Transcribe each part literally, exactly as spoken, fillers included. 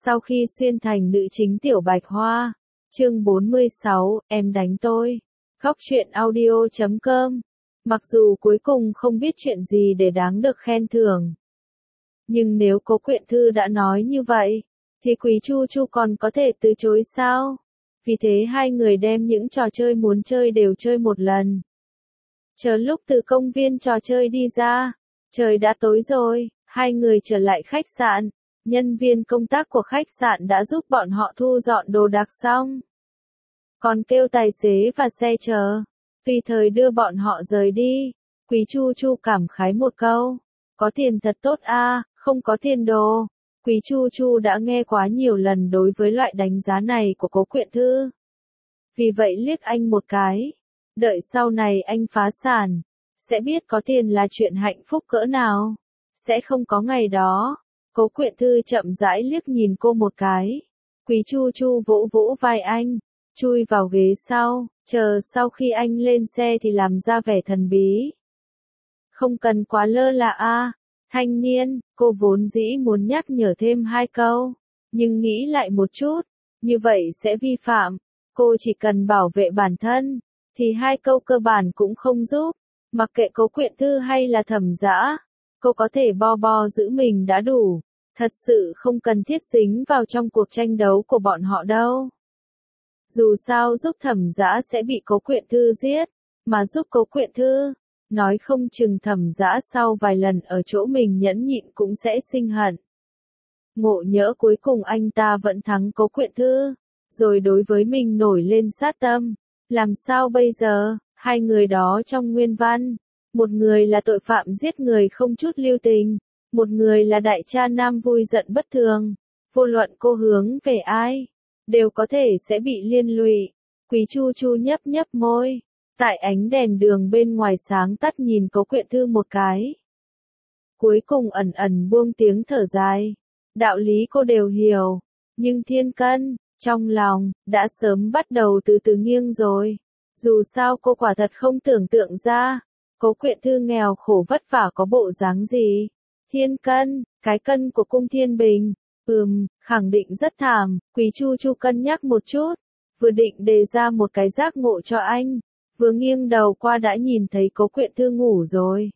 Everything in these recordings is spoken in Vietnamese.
Sau khi xuyên thành nữ chính Tiểu Bạch Hoa, chương bốn mươi sáu, em đánh tôi. Góc truyện audio chấm com. Mặc dù cuối cùng không biết chuyện gì để đáng được khen thưởng, nhưng nếu Cố Quyện Thư đã nói như vậy, thì Quý Chu Chu còn có thể từ chối sao? Vì thế hai người đem những trò chơi muốn chơi đều chơi một lần. Chờ lúc từ công viên trò chơi đi ra, trời đã tối rồi, hai người trở lại khách sạn. Nhân viên công tác của khách sạn đã giúp bọn họ thu dọn đồ đạc xong, còn kêu tài xế và xe chờ, tùy thời đưa bọn họ rời đi. Quý Chu Chu cảm khái một câu, có tiền thật tốt a, không có tiền đồ. Quý Chu Chu đã nghe quá nhiều lần đối với loại đánh giá này của Cố Quyện Thư. Vì vậy liếc anh một cái, đợi sau này anh phá sản, sẽ biết có tiền là chuyện hạnh phúc cỡ nào. Sẽ không có ngày đó. Cố Quyện Thư chậm rãi liếc nhìn cô một cái. Quý Chu Chu vỗ vỗ vai anh, chui vào ghế sau, chờ sau khi anh lên xe thì làm ra vẻ thần bí. Không cần quá lơ là a, thanh niên, cô vốn dĩ muốn nhắc nhở thêm hai câu, nhưng nghĩ lại một chút, như vậy sẽ vi phạm. Cô chỉ cần bảo vệ bản thân, thì hai câu cơ bản cũng không giúp. Mặc kệ Cố Quyện Thư hay là Thẩm Dã, cô có thể bo bo giữ mình đã đủ, thật sự không cần thiết dính vào trong cuộc tranh đấu của bọn họ đâu. Dù sao giúp Thẩm Dã sẽ bị Cố Quyện Thư giết, mà giúp Cố Quyện Thư, nói không chừng Thẩm Dã sau vài lần ở chỗ mình nhẫn nhịn cũng sẽ sinh hận. Ngộ nhỡ cuối cùng anh ta vẫn thắng Cố Quyện Thư, rồi đối với mình nổi lên sát tâm, làm sao bây giờ? Hai người đó trong nguyên văn, một người là tội phạm giết người không chút lưu tình, một người là đại cha nam vui giận bất thường. Vô luận cô hướng về ai, đều có thể sẽ bị liên lụy. Quý Chu Chu nhấp nhấp môi, tại ánh đèn đường bên ngoài sáng tắt nhìn Cố Quyện Thư một cái. Cuối cùng ẩn ẩn buông tiếng thở dài. Đạo lý cô đều hiểu, nhưng thiên cân, trong lòng, đã sớm bắt đầu từ từ nghiêng rồi. Dù sao cô quả thật không tưởng tượng ra, Cố Quyện Thư nghèo khổ vất vả có bộ dáng gì. Thiên cân, cái cân của cung Thiên Bình, ừm, khẳng định rất thảm. Quý Chu Chu cân nhắc một chút, vừa định đề ra một cái giác ngộ cho anh, vừa nghiêng đầu qua đã nhìn thấy Cố Quyện Thư ngủ rồi.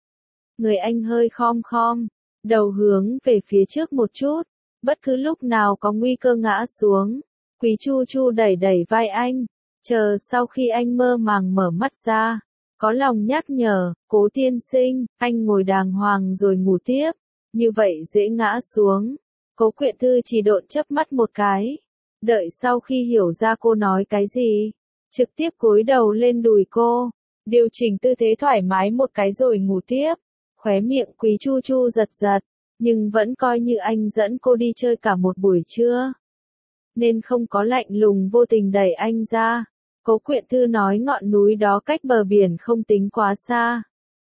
Người anh hơi khom khom, đầu hướng về phía trước một chút, bất cứ lúc nào có nguy cơ ngã xuống. Quý Chu Chu đẩy đẩy vai anh, chờ sau khi anh mơ màng mở mắt ra, có lòng nhắc nhở, Cố tiên sinh, anh ngồi đàng hoàng rồi ngủ tiếp, như vậy dễ ngã xuống. Cố Quyện Thư chỉ độn chớp mắt một cái, đợi sau khi hiểu ra cô nói cái gì, trực tiếp cúi đầu lên đùi cô, điều chỉnh tư thế thoải mái một cái rồi ngủ tiếp. Khóe miệng Quý Chu Chu giật giật, nhưng vẫn coi như anh dẫn cô đi chơi cả một buổi trưa, nên không có lạnh lùng vô tình đẩy anh ra. Cố Quyện Thư nói ngọn núi đó cách bờ biển không tính quá xa.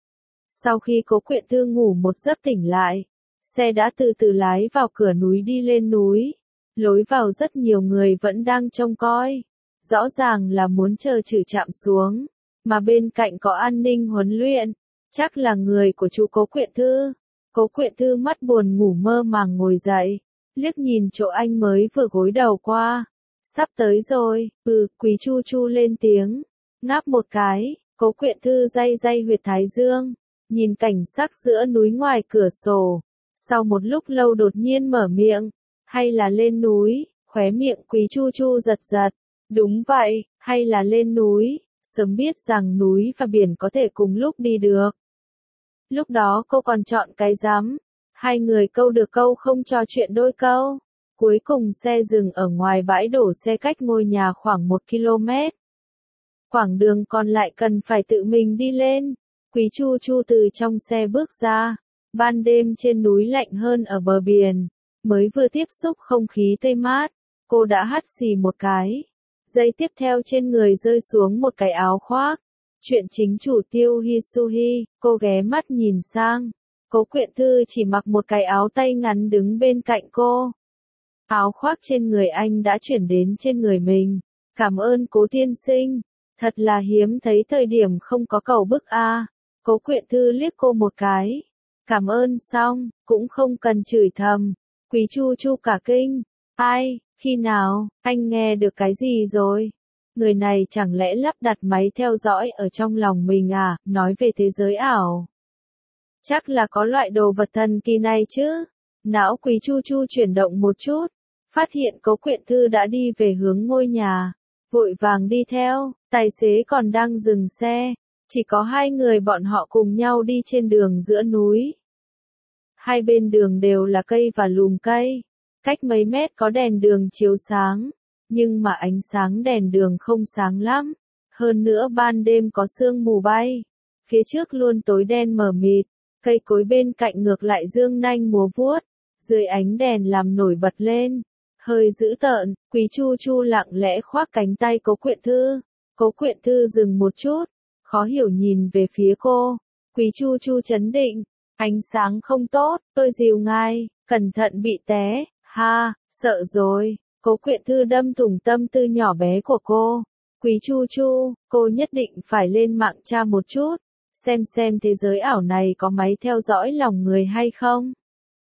Sau khi Cố Quyện Thư ngủ một giấc tỉnh lại, xe đã từ từ lái vào cửa núi đi lên núi. Lối vào rất nhiều người vẫn đang trông coi, rõ ràng là muốn chờ Trử Trạm xuống, mà bên cạnh có an ninh huấn luyện, chắc là người của chú Cố Quyện Thư. Cố Quyện Thư mắt buồn ngủ mơ màng ngồi dậy, liếc nhìn chỗ anh mới vừa gối đầu qua. Sắp tới rồi, ừ, Quý Chu Chu lên tiếng, ngáp một cái. Cố Quyện Thư day day huyệt thái dương, nhìn cảnh sắc giữa núi ngoài cửa sổ. Sau một lúc lâu đột nhiên mở miệng, hay là lên núi? Khóe miệng Quý Chu Chu giật giật, đúng vậy, hay là lên núi, sớm biết rằng núi và biển có thể cùng lúc đi được. Lúc đó cô còn chọn cái rắm. Hai người câu được câu không trò chuyện đôi câu. Cuối cùng xe dừng ở ngoài bãi đổ xe cách ngôi nhà khoảng một ki lô mét. Quãng đường còn lại cần phải tự mình đi lên. Quý Chu Chu từ trong xe bước ra. Ban đêm trên núi lạnh hơn ở bờ biển. Mới vừa tiếp xúc không khí tươi mát, cô đã hắt xì một cái. Giây tiếp theo trên người rơi xuống một cái áo khoác. Chuyện chính chủ Tiêu Hisuhi, cô ghé mắt nhìn sang. Cố Quyện Thư chỉ mặc một cái áo tay ngắn đứng bên cạnh cô. Áo khoác trên người anh đã chuyển đến trên người mình. Cảm ơn Cố tiên sinh, thật là hiếm thấy thời điểm không có cầu bức a. Cố Quyện Thư liếc cô một cái. Cảm ơn xong, cũng không cần chửi thầm. Quý Chu Chu cả kinh, Ai, khi nào, anh nghe được cái gì rồi? Người này chẳng lẽ lắp đặt máy theo dõi ở trong lòng mình à, nói về thế giới ảo. Chắc là có loại đồ vật thần kỳ này chứ. Não Quý Chu Chu chuyển động một chút, phát hiện Cố Quyện Thư đã đi về hướng ngôi nhà, vội vàng đi theo, tài xế còn đang dừng xe, chỉ có hai người bọn họ cùng nhau đi trên đường giữa núi. Hai bên đường đều là cây và lùm cây, cách mấy mét có đèn đường chiếu sáng, nhưng mà ánh sáng đèn đường không sáng lắm, hơn nữa ban đêm có sương mù bay, phía trước luôn tối đen mờ mịt, cây cối bên cạnh ngược lại dương nanh múa vuốt, dưới ánh đèn làm nổi bật lên, hơi dữ tợn. Quý Chu Chu lặng lẽ khoác cánh tay Cố Quyện Thư, Cố Quyện Thư dừng một chút, khó hiểu nhìn về phía cô, Quý Chu Chu trấn định, ánh sáng không tốt, tôi dìu ngài, cẩn thận bị té, ha, sợ rồi. Cố Quyện Thư đâm thủng tâm tư nhỏ bé của cô. Quý Chu Chu, cô nhất định phải lên mạng tra một chút, xem xem thế giới ảo này có máy theo dõi lòng người hay không.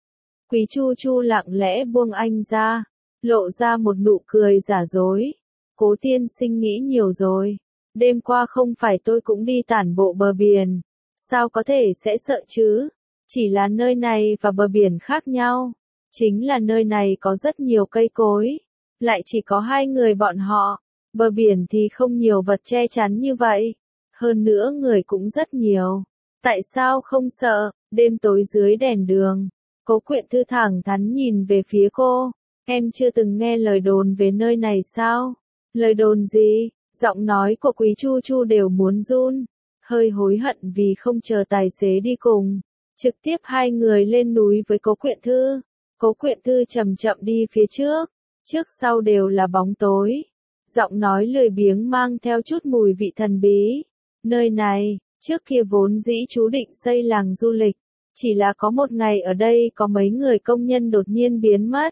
Quý Chu Chu lặng lẽ buông anh ra, lộ ra một nụ cười giả dối. Cố tiên sinh nghĩ nhiều rồi. Đêm qua không phải tôi cũng đi tản bộ bờ biển. Sao có thể sẽ sợ chứ? Chỉ là nơi này và bờ biển khác nhau. Chính là nơi này có rất nhiều cây cối. Lại chỉ có hai người bọn họ. Bờ biển thì không nhiều vật che chắn như vậy. Hơn nữa người cũng rất nhiều. Tại sao không sợ? Đêm tối dưới đèn đường. Cố Quyện Thư thẳng thắn nhìn về phía cô. Em chưa từng nghe lời đồn về nơi này sao? Lời đồn gì? Giọng nói của Quý Chu Chu đều muốn run. Hơi hối hận vì không chờ tài xế đi cùng. Trực tiếp hai người lên núi với Cố Quyện Thư. Cố Quyện Thư chậm chậm đi phía trước. Trước sau đều là bóng tối. Giọng nói lười biếng mang theo chút mùi vị thần bí. Nơi này, trước kia vốn dĩ chú định xây làng du lịch. Chỉ là có một ngày ở đây có mấy người công nhân đột nhiên biến mất.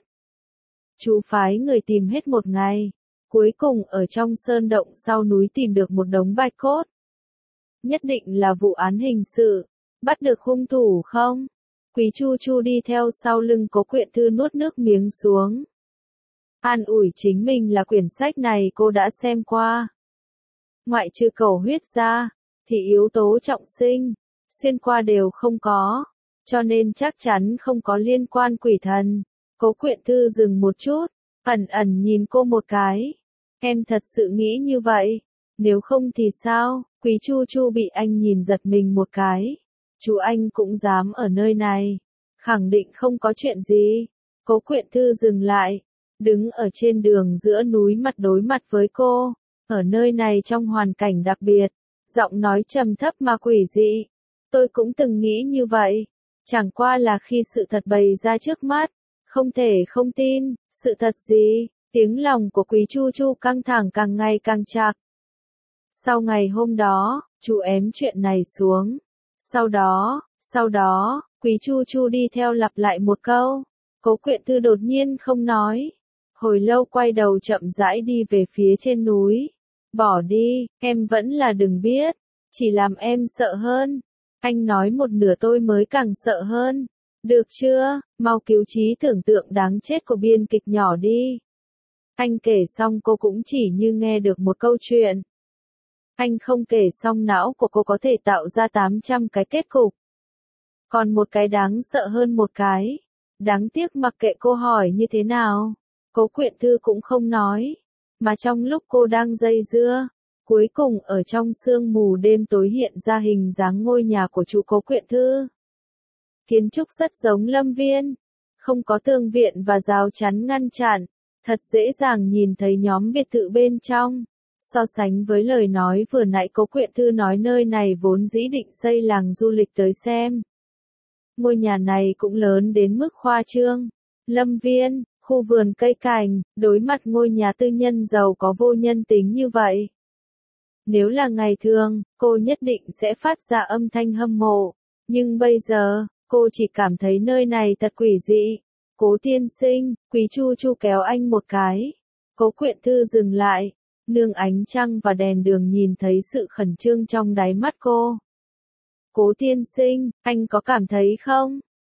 Chú phái người tìm hết một ngày. Cuối cùng ở trong sơn động sau núi tìm được một đống bạch cốt. Nhất định là vụ án hình sự. Bắt được hung thủ không? Quý Chu Chu đi theo sau lưng Cố Quyện Thư nuốt nước miếng xuống. An ủi chính mình là quyển sách này cô đã xem qua. Ngoại trừ cầu huyết ra, thì yếu tố trọng sinh, xuyên qua đều không có. Cho nên chắc chắn không có liên quan quỷ thần. Cố Quyện Thư dừng một chút, ẩn ẩn nhìn cô một cái. Em thật sự nghĩ như vậy. Nếu không thì sao? Quý Chu Chu bị anh nhìn giật mình một cái. Chú anh cũng dám ở nơi này. Khẳng định không có chuyện gì. Cố Quyện Thư dừng lại. Đứng ở trên đường giữa núi mặt đối mặt với cô. Ở nơi này trong hoàn cảnh đặc biệt. Giọng nói trầm thấp mà quỷ dị. Tôi cũng từng nghĩ như vậy. Chẳng qua là khi sự thật bày ra trước mắt. Không thể không tin. Sự thật gì? Tiếng lòng của Quý Chu Chu căng thẳng càng ngày càng chặt. Sau ngày hôm đó, chú ém chuyện này xuống. Sau đó, sau đó, Quý Chu Chu đi theo lặp lại một câu. Cố Quyện Thư đột nhiên không nói. Hồi lâu quay đầu chậm rãi đi về phía trên núi. Bỏ đi, em vẫn là đừng biết. Chỉ làm em sợ hơn. Anh nói một nửa tôi mới càng sợ hơn. Được chưa, mau cứu trí tưởng tượng đáng chết của biên kịch nhỏ đi. Anh kể xong cô cũng chỉ như nghe được một câu chuyện. Anh không kể xong não của cô có thể tạo ra tám trăm cái kết cục. Còn một cái đáng sợ hơn một cái. Đáng tiếc mặc kệ cô hỏi như thế nào. Cố Quyện Thư cũng không nói. Mà trong lúc cô đang dây dưa, cuối cùng ở trong sương mù đêm tối hiện ra hình dáng ngôi nhà của chú Cố Quyện Thư. Kiến trúc rất giống lâm viên. Không có tường viện và rào chắn ngăn chặn. Thật dễ dàng nhìn thấy nhóm biệt thự bên trong. So sánh với lời nói vừa nãy Cố Quyện Thư nói nơi này vốn dĩ định xây làng du lịch tới xem. Ngôi nhà này cũng lớn đến mức khoa trương. Lâm viên, khu vườn cây cảnh, đối mặt ngôi nhà tư nhân giàu có vô nhân tính như vậy. Nếu là ngày thường, cô nhất định sẽ phát ra âm thanh hâm mộ. Nhưng bây giờ, cô chỉ cảm thấy nơi này thật quỷ dị. Cố tiên sinh, Quý Chu Chu kéo anh một cái. Cố Quyện Thư dừng lại. Nương ánh trăng và đèn đường nhìn thấy sự khẩn trương trong đáy mắt cô. Cố tiên sinh, anh có cảm thấy không?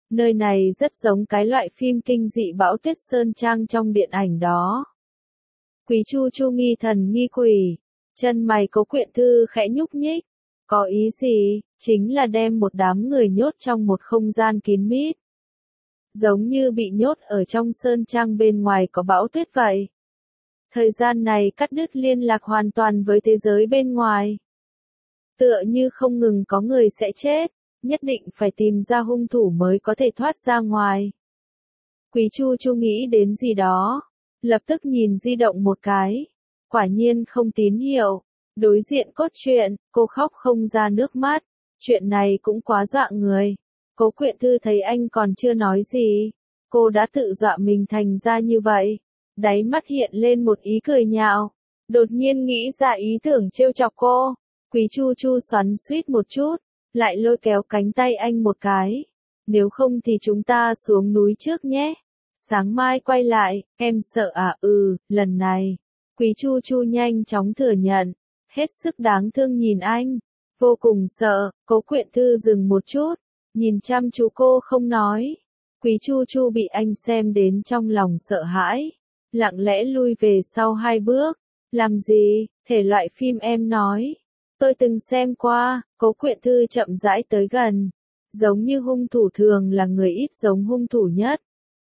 Nơi này rất giống cái loại phim kinh dị Bão Tuyết Sơn Trang trong điện ảnh đó. Quý Chu Chu nghi thần nghi quỷ, chân mày Cố Quyện Thư khẽ nhúc nhích. Có ý gì? Chính là đem một đám người nhốt trong một không gian kín mít. Giống như bị nhốt ở trong sơn trang bên ngoài có bão tuyết vậy. Thời gian này cắt đứt liên lạc hoàn toàn với thế giới bên ngoài. Tựa như không ngừng có người sẽ chết, nhất định phải tìm ra hung thủ mới có thể thoát ra ngoài. Quý Chu Chu nghĩ đến gì đó, lập tức nhìn di động một cái. Quả nhiên không tín hiệu. Đối diện cốt truyện, cô khóc không ra nước mắt. Chuyện này cũng quá dọa người. Cố Quyện Thư thấy anh còn chưa nói gì, cô đã tự dọa mình thành ra như vậy. Đáy mắt hiện lên một ý cười nhạo. Đột nhiên nghĩ ra ý tưởng trêu chọc cô. Quý Chu Chu xoắn xuýt một chút, lại lôi kéo cánh tay anh một cái. Nếu không thì chúng ta xuống núi trước nhé. Sáng mai quay lại, em sợ à? Ừ, lần này. Quý Chu Chu nhanh chóng thừa nhận. Hết sức đáng thương nhìn anh. Vô cùng sợ. Cố Quyện Thư dừng một chút, nhìn chăm chú cô không nói. Quý Chu Chu bị anh xem đến trong lòng sợ hãi, lặng lẽ lui về sau hai bước. Làm gì? Thể loại phim em nói. Tôi từng xem qua. Cố Quyện Thư chậm rãi tới gần. Giống như hung thủ thường là người ít giống hung thủ nhất.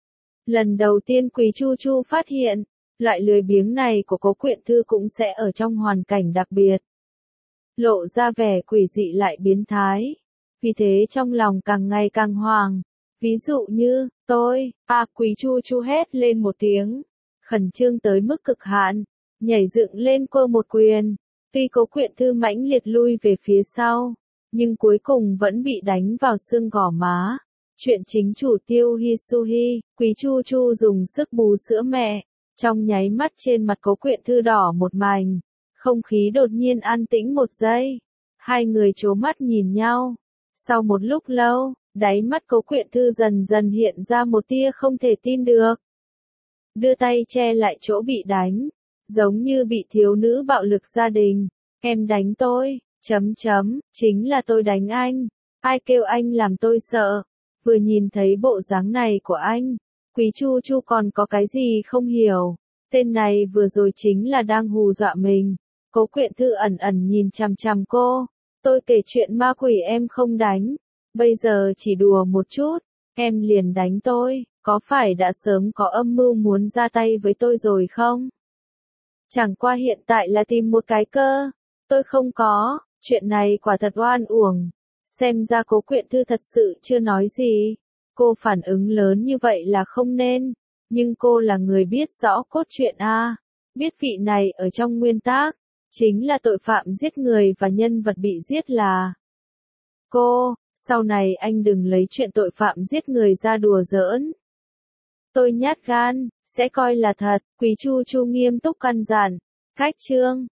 Lần đầu tiên Quý Chu Chu phát hiện, loại lười biếng này của Cố Quyện Thư cũng sẽ ở trong hoàn cảnh đặc biệt. Lộ ra vẻ quỷ dị lại biến thái. Vì thế trong lòng càng ngày càng hoang. Ví dụ như, tôi, à Quý Chu Chu hét lên một tiếng. Khẩn trương tới mức cực hạn. Nhảy dựng lên cô một quyền. Tuy Cố Quyện Thư mãnh liệt lui về phía sau, nhưng cuối cùng vẫn bị đánh vào xương gò má. Chuyện chính chủ Tiêu Hisuhi, Quý Chu Chu dùng sức bú sữa mẹ. Trong nháy mắt trên mặt Cố Quyện Thư đỏ một mảnh. Không khí đột nhiên an tĩnh một giây. Hai người trố mắt nhìn nhau. Sau một lúc lâu, đáy mắt Cố Quyện Thư dần dần hiện ra một tia không thể tin được. Đưa tay che lại chỗ bị đánh. Giống như bị thiếu nữ bạo lực gia đình. Em đánh tôi, chấm chấm, chính là tôi đánh anh. Ai kêu anh làm tôi sợ. Vừa nhìn thấy bộ dáng này của anh, Quý Chu Chu còn có cái gì không hiểu. Tên này vừa rồi chính là đang hù dọa mình. Cố Quyện Thư ẩn ẩn nhìn chằm chằm cô. Tôi kể chuyện ma quỷ em không đánh. Bây giờ chỉ đùa một chút, em liền đánh tôi. Có phải đã sớm có âm mưu muốn ra tay với tôi rồi không? Chẳng qua hiện tại là tìm một cái cơ. Tôi không có. Chuyện này quả thật oan uổng. Xem ra Cố Quyện Thư thật sự chưa nói gì. Cô phản ứng lớn như vậy là không nên. Nhưng cô là người biết rõ cốt truyện a. Biết vị này ở trong nguyên tác chính là tội phạm giết người và nhân vật bị giết là cô. Sau này anh đừng lấy chuyện tội phạm giết người ra đùa giỡn. Tôi nhát gan, sẽ coi là thật. Quý Chu Chu nghiêm túc căn dặn. Cách chương